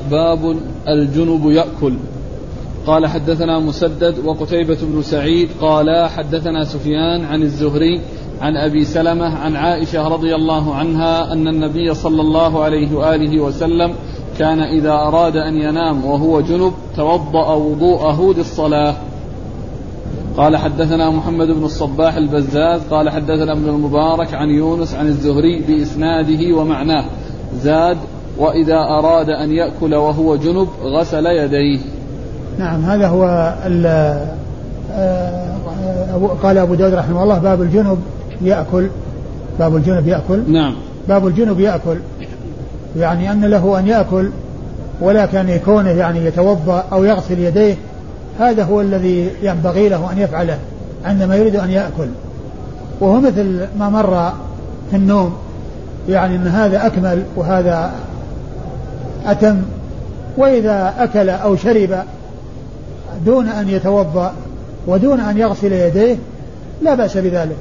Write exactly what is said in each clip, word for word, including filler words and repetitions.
باب الجنب يأكل. قال حدثنا مسدد وقتيبة بن سعيد قال حدثنا سفيان عن الزهري عن أبي سلمة عن عائشة رضي الله عنها أن النبي صلى الله عليه وآله وسلم كان إذا أراد أن ينام وهو جنب توضأ وضوءه للصلاة. قال حدثنا محمد بن الصباح البزاز قال حدثنا ابن المبارك عن يونس عن الزهري بإسناده ومعناه زاد وإذا أراد أن يأكل وهو جنب غسل يديه. نعم هذا هو قال أبو داود رحمه الله باب الجنب يأكل. باب الجنب يأكل. نعم باب الجنب يأكل يعني أن له أن يأكل ولكن يكونه يعني يتوضأ أو يغسل يديه. هذا هو الذي ينبغي له أن يفعله عندما يريد أن يأكل. وهو مثل ما مر في النوم يعني أن هذا أكمل وهذا أتم. وإذا أكل أو شرب دون أن يتوضأ ودون أن يغسل يديه لا بأس بذلك.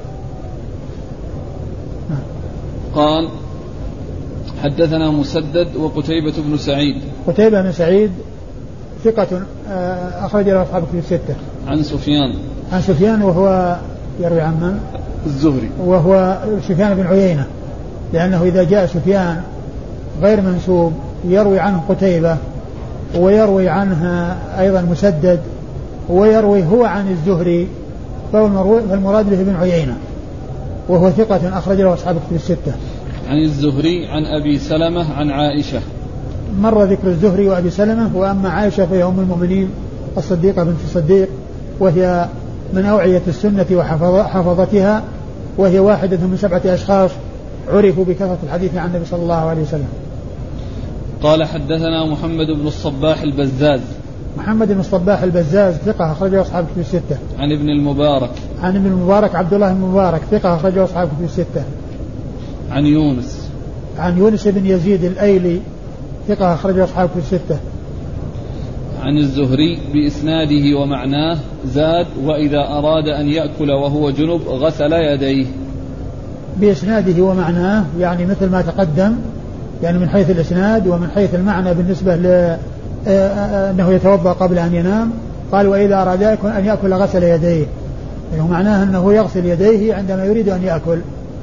قال حدثنا مسدد وقتيبة بن سعيد. قتيبة بن سعيد ثقة أخرج له أصحاب الكتب الستة. عن سفيان. عن سفيان وهو يروي عن من؟ الزهري. وهو سفيان بن عيينة لأنه إذا جاء سفيان غير منسوب يروي عنه قتيبة ويروي عنها أيضا مسدد ويروي هو عن الزهري فالمراد به ابن عيينة وهو ثقة أخرج له أصحاب الكتب الستة. عن الزهري عن أبي سلمة عن عائشة. مر ذكر الزهري وأبي سلمة. وأما عائشة فهي أم المؤمنين الصديقة بنت الصديق وهي من أوعية السنة وحفظتها وهي واحدة من سبعة أشخاص عرفوا بكثرة الحديث عن النبي صلى الله عليه وسلم. قال حدثنا محمد بن الصباح البزاز. محمد بن الصباح البزاز ثقة أخرجه أصحاب الكتب الستة. عن ابن المبارك. عن ابن المبارك عبد الله بن المبارك ثقة أخرجه أصحاب الكتب الستة. عن يونس. عن يونس بن يزيد الأيلي ثقة أخرجه أصحاب الكتب الستة. عن الزهري بإسناده ومعناه زاد وإذا أراد أن يأكل وهو جنب غسل يديه. بإسناده ومعناه يعني مثل ما تقدم يعني من حيث الإسناد ومن حيث المعنى بالنسبة لأنه يتوضأ قبل أن ينام. قال وإذا أراد أن يأكل غسل يديه يعني معناه أنه يغسل يديه عندما يريد أن يأكل.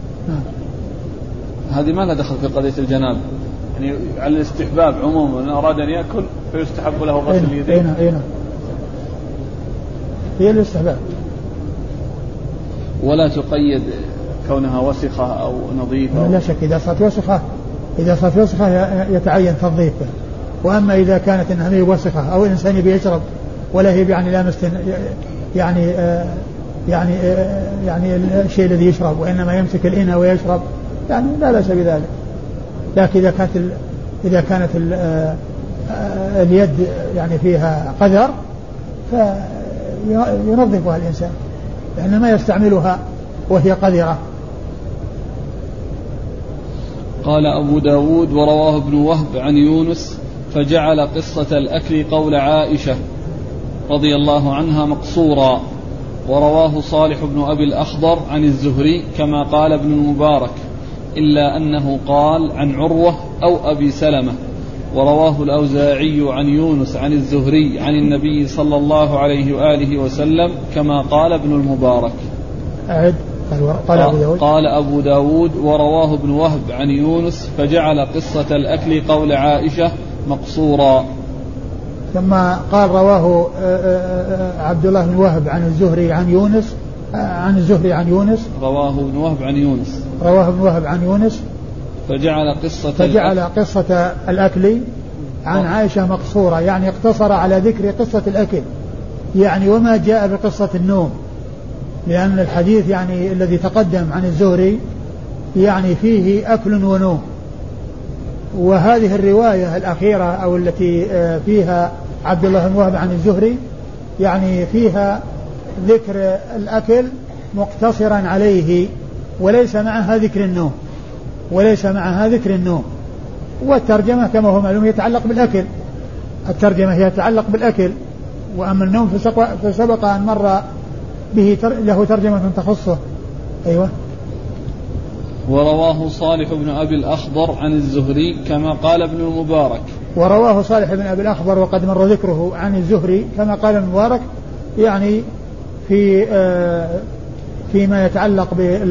هذه ما لها دخل في قضية الجناب يعني على الاستحباب عموما أن أراد أن يأكل فيستحب له غسل يديه. أين أين هي الاستحباب ولا تقيد كونها وسخة أو نظيفة. لا شك إذا صارت وسخة إذا صارت وسخة يتعين تنظيفها. وأما إذا كانت إنها هي وسخة أو الإنسان يبي يشرب ولا هي يعني لامس يعني آه يعني آه يعني الشيء الذي يشرب وإنما يمسك الإناء ويشرب يعني لا بأس بذلك. لكن إذا كانت ال إذا كانت ال آه اليد يعني فيها قذر فينظفها الإنسان لأنه ما يستعملها وهي قذرة. قال أبو داود ورواه ابن وهب عن يونس فجعل قصة الأكل قول عائشة رضي الله عنها مقصورا. ورواه صالح بن أبي الأخضر عن الزهري كما قال ابن المبارك إلا أنه قال عن عروة أو أبي سلمة. ورواه الأوزاعي عن يونس عن الزهري عن النبي صلى الله عليه وآله وسلم كما قال ابن المبارك. أعد. قال أبو داود. قال أبو داود ورواه ابن وهب عن يونس فجعل قصة الأكل قول عائشة مقصورا. ثم قال رواه عبد الله بن وهب عن الزهري عن يونس عن الزهري عن يونس. رواه ابن وهب عن يونس. رواه ابن وهب عن يونس فجعل قصة فجعل قصة الأكل عن عائشة مقصورة يعني اقتصر على ذكر قصة الأكل يعني وما جاء بقصة النوم لأن الحديث يعني الذي تقدم عن الزهري يعني فيه أكل ونوم. وهذه الرواية الأخيرة أو التي فيها عبد الله بن وهب عن الزهري يعني فيها ذكر الأكل مقتصرا عليه وليس معها ذكر النوم وليس معها ذكر النوم. والترجمة كما هو معلوم يتعلق بالأكل. الترجمة هي تتعلق بالأكل وأما النوم فسبق أن مر به له ترجمة تخصه. أيوة. ورواه صالح بن أبي الأخضر عن الزهري كما قال ابن المبارك ورواه صالح بن أبي الأخضر وقد مر ذكره عن الزهري كما قال المبارك يعني في فيما يتعلق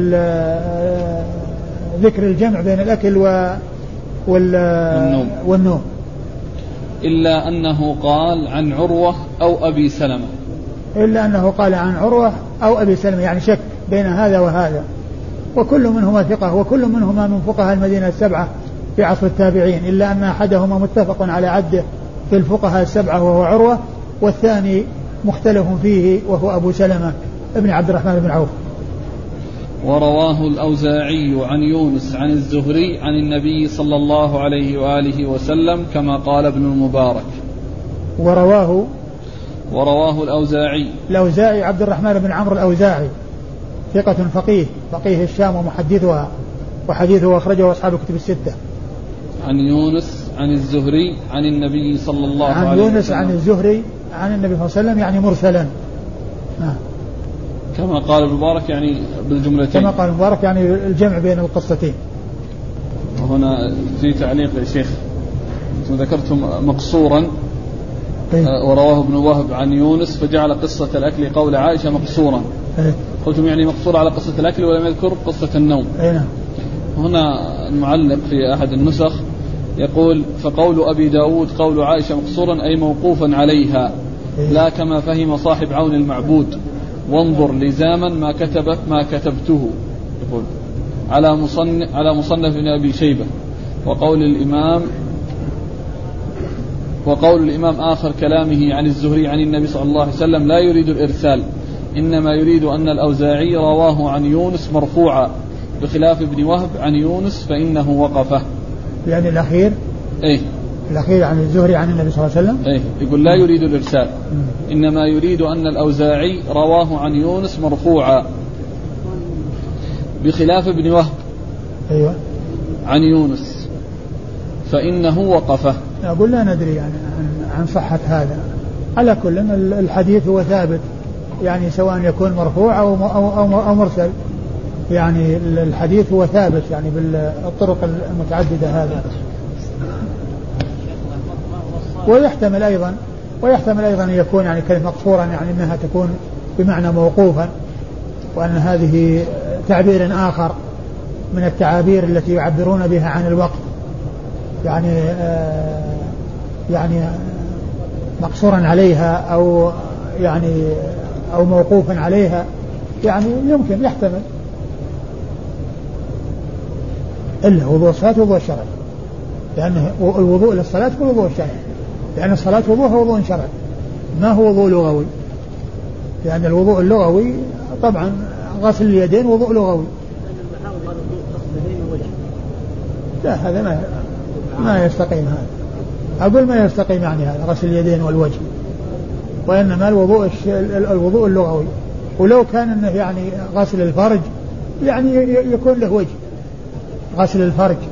بذكر الجمع بين الأكل والنوم, والنوم إلا أنه قال عن عروة أو أبي سلمة إلا أنه قال عن عروة أو أبي سلمة يعني شك بين هذا وهذا، وكل منهما ثقة وكل منهما من فقهاء المدينة السبعة في عصر التابعين، إلا أن أحدهما متفق على عده في الفقهاء السبعة وهو عروة، والثاني مختلف فيه وهو أبو سلمة ابن عبد الرحمن بن عوف. ورواه الأوزاعي عن يونس عن الزهري عن النبي صلى الله عليه وآله وسلم كما قال ابن المبارك. ورواه ورواه الأوزاعي الأوزاعي عبد الرحمن بن عمرو الأوزاعي ثقة فقيه فقيه الشام ومحدثها، وحديثه أخرجه أصحاب الكتب الستة. عن يونس عن الزهري عن النبي صلى الله عليه وسلم. عن يونس عن الزهري عن النبي صلى الله عليه وسلم يعني مرسلا. آه. كما قال المبارك يعني بالجملتين. كما قال المبارك يعني الجمع بين القصتين. وهنا في تعليق يا شيخ ذكرتم مقصورا إيه؟ ورواه ابن وهب عن يونس فجعل قصة الأكل قول عائشة مقصورا. إيه؟ قلتم يعني مقصور على قصة الأكل ولم يذكر قصة النوم. إيه؟ هنا المعلق في أحد النسخ يقول فقول أبي داود قول عائشة مقصورا أي موقوفا عليها. إيه؟ لا كما فهم صاحب عون المعبود وانظر لزاما ما كتبت ما كتبته يقول على مصنف على مصنف ابن أبي شيبة. وقول الإمام وقول الإمام آخر كلامه عن الزهري عن النبي صلى الله عليه وسلم لا يريد الإرسال، إنما يريد أن الأوزاعي رواه عن يونس مرفوعا بخلاف ابن وهب عن يونس فإنه وقفه. يعني الأخير إيه الأخير عن الزهري عن النبي صلى الله عليه وسلم إيه يقول لا يريد الإرسال إنما يريد أن الأوزاعي رواه عن يونس مرفوعا بخلاف ابن وهب أيوة عن يونس فإنه وقفه. أقول لا ندري يعني عن صحة هذا، على كل الحديث هو ثابت يعني سواء يكون مرفوع أو أو أو مرسل، يعني الحديث هو ثابت يعني بالطرق المتعددة هذا. ويحتمل أيضا ويحتمل أيضا أن يكون يعني كلمة مقصورا يعني أنها تكون بمعنى موقوفا، وأن هذه تعبير آخر من التعابير التي يعبرون بها عن الوقت، يعني آه يعني مقصورا عليها أو يعني أو موقوفا عليها، يعني يمكن يحتمل. إلا وضوء الصلاة وضوء الشرع، لأن الوضوء للصلاة هو وضوء الشرع، لأن الصلاة وضوءها وضوء شرعي ما هو وضوء لغوي، لأن الوضوء اللغوي طبعا غسل اليدين وضوء لغوي. لا هذا ما ما يستقيم، هذا أقول ما يستقيم يعني هذا غسل اليدين والوجه، وإنما الوضوء الوضوء اللغوي. ولو كان انه يعني غسل الفرج يعني يكون له وجه، غسل الفرج